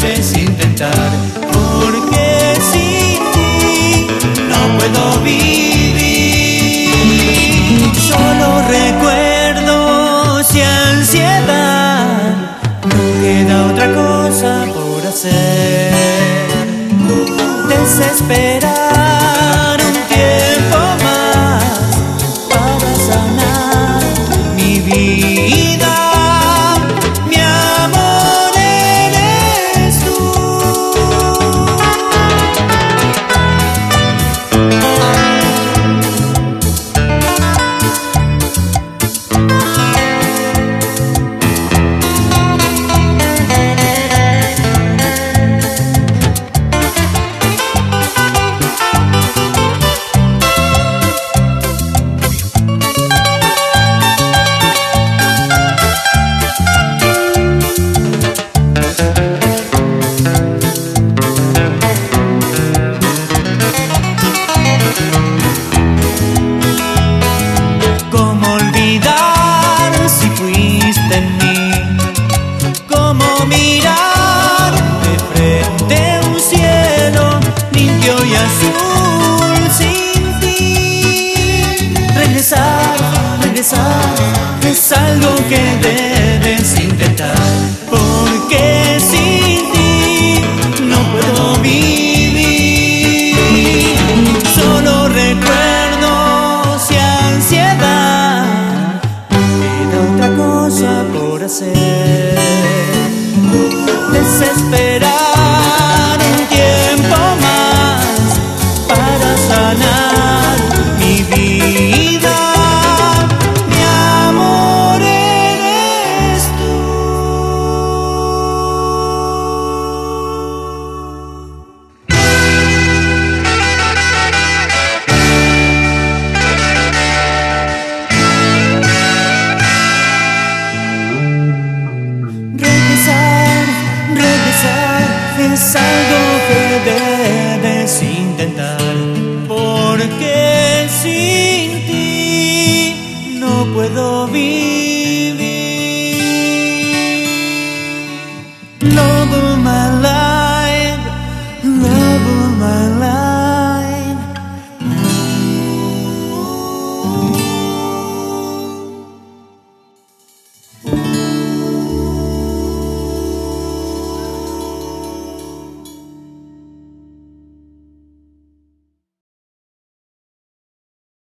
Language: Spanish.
debes intentar, porque sin ti no puedo vivir. Solo recuerdos y ansiedad, no queda otra cosa por hacer. Desesperar un tiempo más para sanar mi vida. Mi amor eres tú. ¿Cómo olvidar si fuiste en mí? ¿Cómo mirar de frente un cielo limpio y azul sin ti? Regresar, regresar es algo que debes intentar, porque sin ti no puedo vivir. Solo recuerdos y ansiedad, no queda otra cosa por hacer. Desesperar un tiempo más para sanar mi vida. Mi amor eres tú. Regresar, regresar es algo que debes intentar, porque sin ti no puedo vivir.